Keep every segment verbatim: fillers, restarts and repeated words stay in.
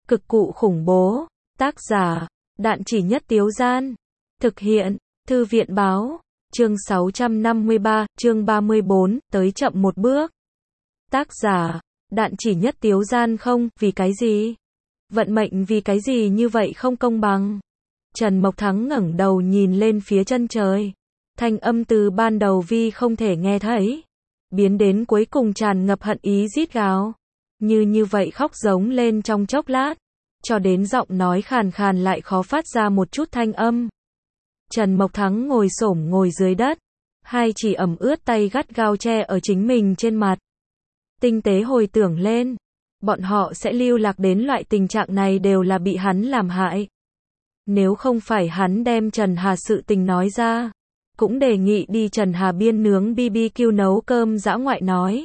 Cực cụ khủng bố. Tác giả, Đạn Chỉ Nhất Tiếu Gian. Thực hiện, Thư viện Báo. Chương sáu trăm năm mươi ba, chương ba mươi bốn, tới chậm một bước. Tác giả, Đạn Chỉ Nhất Tiếu Gian. Không, vì cái gì? Vận mệnh vì cái gì như vậy không công bằng? Trần Mộc Thắng ngẩng đầu nhìn lên phía chân trời. Thanh âm từ ban đầu Vi không thể nghe thấy, biến đến cuối cùng tràn ngập hận ý rít gào. Như như vậy khóc giống lên trong chốc lát, cho đến giọng nói khàn khàn lại khó phát ra một chút thanh âm. Trần Mộc Thắng ngồi xổm ngồi dưới đất, hai chỉ ẩm ướt tay gắt gao che ở chính mình trên mặt. Tinh tế hồi tưởng lên, bọn họ sẽ lưu lạc đến loại tình trạng này đều là bị hắn làm hại. Nếu không phải hắn đem Trần Hà sự tình nói ra, cũng đề nghị đi Trần Hà biên nướng bê bê kiu nấu cơm dã ngoại nói.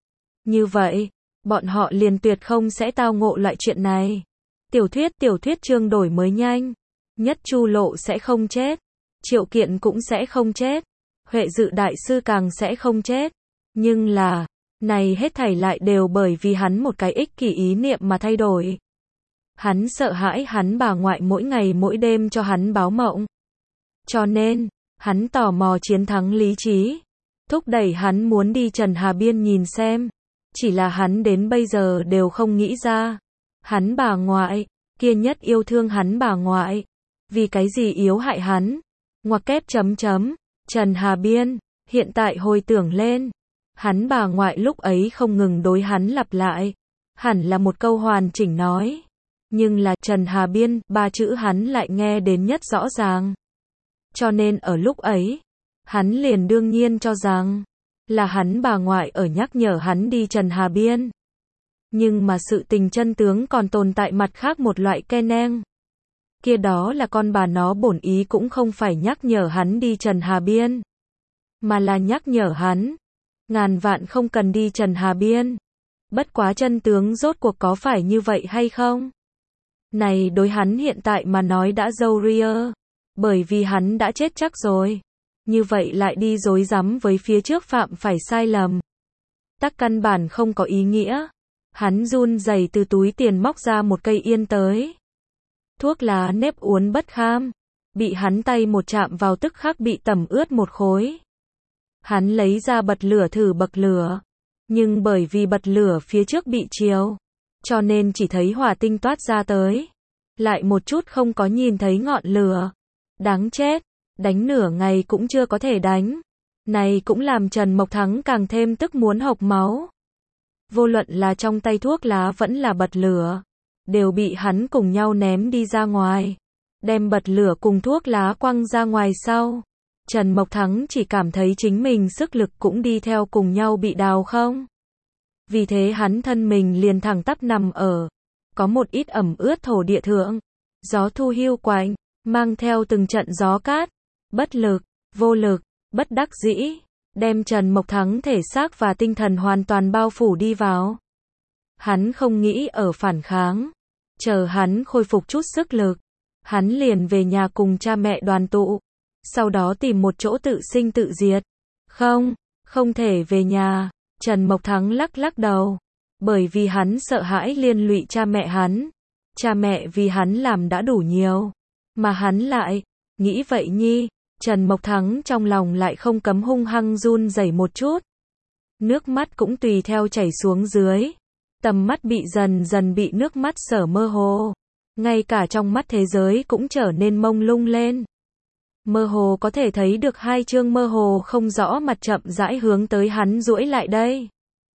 Như vậy, bọn họ liền tuyệt không sẽ tao ngộ loại chuyện này. Tiểu thuyết tiểu thuyết chương đổi mới nhanh. Nhất Chu Lộ sẽ không chết. Triệu Kiện cũng sẽ không chết. Huệ Dự đại sư càng sẽ không chết. Nhưng là, này hết thảy lại đều bởi vì hắn một cái ích kỷ ý niệm mà thay đổi. Hắn sợ hãi hắn bà ngoại mỗi ngày mỗi đêm cho hắn báo mộng. Cho nên, hắn tò mò chiến thắng lý trí, thúc đẩy hắn muốn đi Trần Hà biên nhìn xem. Chỉ là hắn đến bây giờ đều không nghĩ ra, hắn bà ngoại, kia nhất yêu thương hắn bà ngoại, vì cái gì yếu hại hắn. Ngoặc kép chấm chấm, Trần Hà biên, hiện tại hồi tưởng lên, hắn bà ngoại lúc ấy không ngừng đối hắn lặp lại, hẳn là một câu hoàn chỉnh nói. Nhưng là Trần Hà biên, ba chữ hắn lại nghe đến nhất rõ ràng. Cho nên ở lúc ấy, hắn liền đương nhiên cho rằng, là hắn bà ngoại ở nhắc nhở hắn đi Trần Hà biên. Nhưng mà sự tình chân tướng còn tồn tại mặt khác một loại ke neng. Kia đó là con bà nó bổn ý cũng không phải nhắc nhở hắn đi Trần Hà biên, mà là nhắc nhở hắn, ngàn vạn không cần đi Trần Hà biên. Bất quá chân tướng rốt cuộc có phải như vậy hay không? Này đối hắn hiện tại mà nói đã dâu ria, bởi vì hắn đã chết chắc rồi. Như vậy lại đi dối rắm với phía trước phạm phải sai lầm, tắc căn bản không có ý nghĩa. Hắn run rẩy từ túi tiền móc ra một cây yên tới. Thuốc lá nếp uốn bất kham, bị hắn tay một chạm vào tức khắc bị tẩm ướt một khối. Hắn lấy ra bật lửa thử bậc lửa, nhưng bởi vì bật lửa phía trước bị chiếu, cho nên chỉ thấy hỏa tinh toát ra tới, lại một chút không có nhìn thấy ngọn lửa. Đáng chết, đánh nửa ngày cũng chưa có thể đánh. Này cũng làm Trần Mộc Thắng càng thêm tức muốn hộc máu. Vô luận là trong tay thuốc lá vẫn là bật lửa, đều bị hắn cùng nhau ném đi ra ngoài. Đem bật lửa cùng thuốc lá quăng ra ngoài sau, Trần Mộc Thắng chỉ cảm thấy chính mình sức lực cũng đi theo cùng nhau bị đào không. Vì thế hắn thân mình liền thẳng tắp nằm ở, có một ít ẩm ướt thổ địa thượng. Gió thu hiu quạnh, mang theo từng trận gió cát. Bất lực, vô lực, bất đắc dĩ, đem Trần Mộc Thắng thể xác và tinh thần hoàn toàn bao phủ đi vào. Hắn không nghĩ ở phản kháng, chờ hắn khôi phục chút sức lực, hắn liền về nhà cùng cha mẹ đoàn tụ, sau đó tìm một chỗ tự sinh tự diệt. Không, không thể về nhà, Trần Mộc Thắng lắc lắc đầu, bởi vì hắn sợ hãi liên lụy cha mẹ hắn. Cha mẹ vì hắn làm đã đủ nhiều, mà hắn lại, nghĩ vậy nhi. Trần Mộc Thắng trong lòng lại không cấm hung hăng run rẩy một chút. Nước mắt cũng tùy theo chảy xuống dưới. Tầm mắt bị dần dần bị nước mắt sở mơ hồ. Ngay cả trong mắt thế giới cũng trở nên mông lung lên. Mơ hồ có thể thấy được hai chương mơ hồ không rõ mặt chậm rãi hướng tới hắn duỗi lại đây.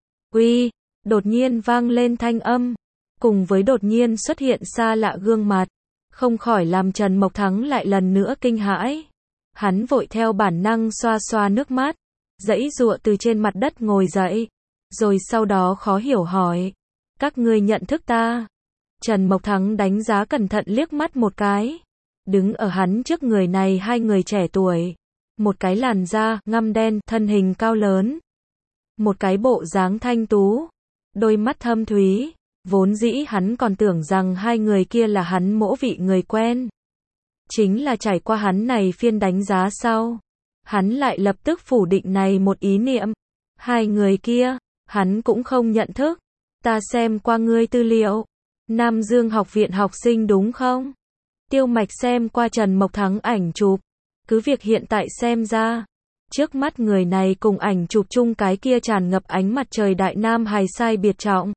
Uy, đột nhiên vang lên thanh âm, cùng với đột nhiên xuất hiện xa lạ gương mặt, không khỏi làm Trần Mộc Thắng lại lần nữa kinh hãi. Hắn vội theo bản năng xoa xoa nước mắt, giãy giụa từ trên mặt đất ngồi dậy, rồi sau đó khó hiểu hỏi, các ngươi nhận thức ta? Trần Mộc Thắng đánh giá cẩn thận liếc mắt một cái, đứng ở hắn trước người này hai người trẻ tuổi, một cái làn da ngăm đen, thân hình cao lớn, một cái bộ dáng thanh tú, đôi mắt thâm thúy. Vốn dĩ hắn còn tưởng rằng hai người kia là hắn mỗ vị người quen. Chính là trải qua hắn này phiên đánh giá sau, hắn lại lập tức phủ định này một ý niệm. Hai người kia, hắn cũng không nhận thức. Ta xem qua ngươi tư liệu, Nam Dương học viện học sinh đúng không? Tiêu Mạch xem qua Trần Mộc Thắng ảnh chụp. Cứ việc hiện tại xem ra, trước mắt người này cùng ảnh chụp chung cái kia tràn ngập ánh mặt trời đại nam hài sai biệt trọng.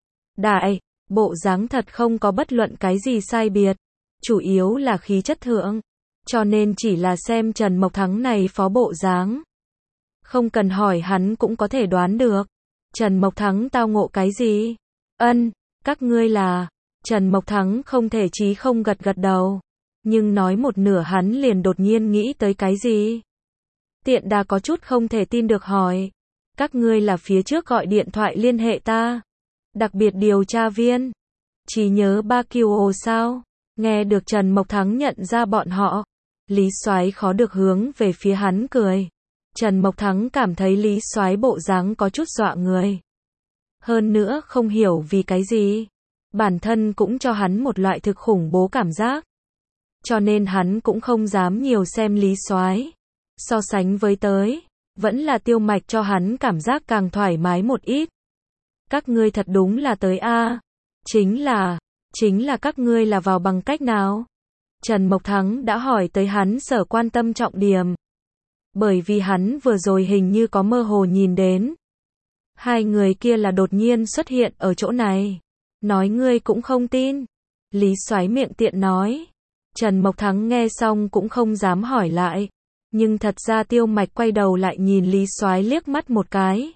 Đại, bộ dáng thật không có bất luận cái gì sai biệt. Chủ yếu là khí chất thượng. Cho nên chỉ là xem Trần Mộc Thắng này phó bộ dáng. Không cần hỏi hắn cũng có thể đoán được. Trần Mộc Thắng tao ngộ cái gì? Ân, các ngươi là... Trần Mộc Thắng không thể chí không gật gật đầu. Nhưng nói một nửa hắn liền đột nhiên nghĩ tới cái gì? Tiện đà có chút không thể tin được hỏi. Các ngươi là phía trước gọi điện thoại liên hệ ta. Đặc biệt điều tra viên. Chỉ nhớ ba kiều ồ sao? Nghe được Trần Mộc Thắng nhận ra bọn họ. Lý Soái khó được hướng về phía hắn cười. Trần Mộc Thắng cảm thấy Lý Soái bộ dáng có chút dọa người. Hơn nữa không hiểu vì cái gì. Bản thân cũng cho hắn một loại thực khủng bố cảm giác. Cho nên hắn cũng không dám nhiều xem Lý Soái. So sánh với tới, vẫn là Tiêu Mạch cho hắn cảm giác càng thoải mái một ít. Các ngươi thật đúng là tới a. Chính là, chính là các ngươi là vào bằng cách nào? Trần Mộc Thắng đã hỏi tới hắn sở quan tâm trọng điểm. Bởi vì hắn vừa rồi hình như có mơ hồ nhìn đến. Hai người kia là đột nhiên xuất hiện ở chỗ này. Nói ngươi cũng không tin. Lý Soái miệng tiện nói. Trần Mộc Thắng nghe xong cũng không dám hỏi lại. Nhưng thật ra Tiêu Mạch quay đầu lại nhìn Lý Soái liếc mắt một cái.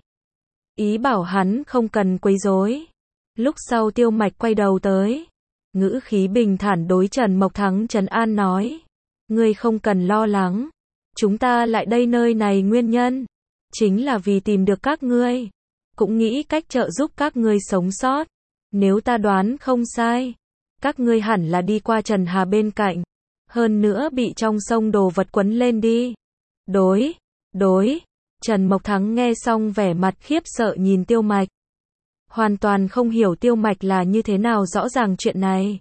Ý bảo hắn không cần quấy rối. Lúc sau Tiêu Mạch quay đầu tới. Ngữ khí bình thản đối Trần Mộc Thắng trấn an nói. Ngươi không cần lo lắng. Chúng ta lại đây nơi này nguyên nhân. Chính là vì tìm được các ngươi. Cũng nghĩ cách trợ giúp các ngươi sống sót. Nếu ta đoán không sai. Các ngươi hẳn là đi qua Trần Hà bên cạnh. Hơn nữa bị trong sông đồ vật quấn lên đi. Đối, đối. Trần Mộc Thắng nghe xong vẻ mặt khiếp sợ nhìn Tiêu Mạch. Hoàn toàn không hiểu Tiêu Mạch là như thế nào rõ ràng chuyện này.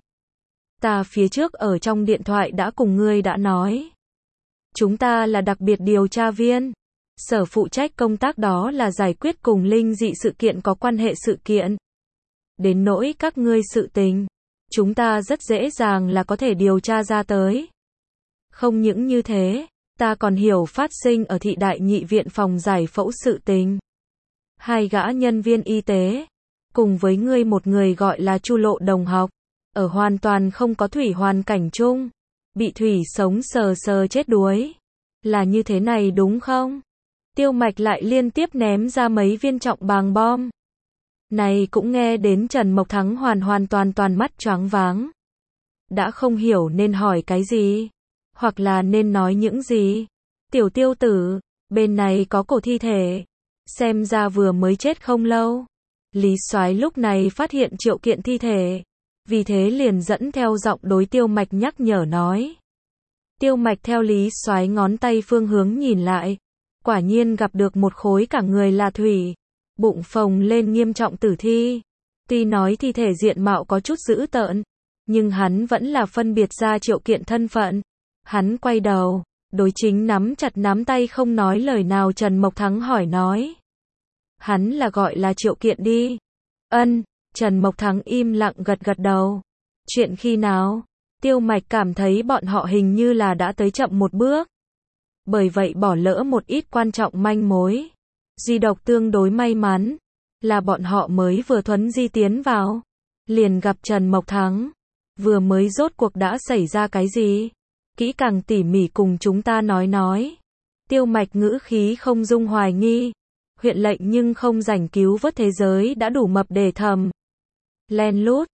Ta phía trước ở trong điện thoại đã cùng ngươi đã nói. Chúng ta là đặc biệt điều tra viên. Sở phụ trách công tác đó là giải quyết cùng linh dị sự kiện có quan hệ sự kiện. Đến nỗi các ngươi sự tình. Chúng ta rất dễ dàng là có thể điều tra ra tới. Không những như thế, ta còn hiểu phát sinh ở thị đại nhị viện phòng giải phẫu sự tình. Hai gã nhân viên y tế, cùng với ngươi một người gọi là Chu Lộ đồng học, ở hoàn toàn không có thủy hoàn cảnh chung, bị thủy sống sờ sờ chết đuối. Là như thế này đúng không? Tiêu Mạch lại liên tiếp ném ra mấy viên trọng bàng bom. Này cũng nghe đến Trần Mộc Thắng hoàn hoàn toàn toàn mắt choáng váng. Đã không hiểu nên hỏi cái gì, hoặc là nên nói những gì. Tiểu Tiêu tử, bên này có cổ thi thể, xem ra vừa mới chết không lâu. Lý Soái lúc này phát hiện Triệu Kiện thi thể, vì thế liền dẫn theo giọng đối Tiêu Mạch nhắc nhở nói. Tiêu Mạch theo Lý Soái ngón tay phương hướng nhìn lại, quả nhiên gặp được một khối cả người là thủy, bụng phồng lên nghiêm trọng tử thi. Tuy nói thi thể diện mạo có chút dữ tợn, nhưng hắn vẫn là phân biệt ra Triệu Kiện thân phận. Hắn quay đầu, đối chính nắm chặt nắm tay không nói lời nào Trần Mộc Thắng hỏi nói. Hắn là gọi là Triệu Kiện đi. Ân, Trần Mộc Thắng im lặng gật gật đầu. Chuyện khi nào? Tiêu Mạch cảm thấy bọn họ hình như là đã tới chậm một bước. Bởi vậy bỏ lỡ một ít quan trọng manh mối. Duy độc tương đối may mắn, là bọn họ mới vừa thuấn di tiến vào. Liền gặp Trần Mộc Thắng. Vừa mới rốt cuộc đã xảy ra cái gì? Kỹ càng tỉ mỉ cùng chúng ta nói nói. Tiêu Mạch ngữ khí không dung hoài nghi. Huyện lệnh nhưng không rảnh cứu vớt thế giới đã đủ mập để thầm. Len lút,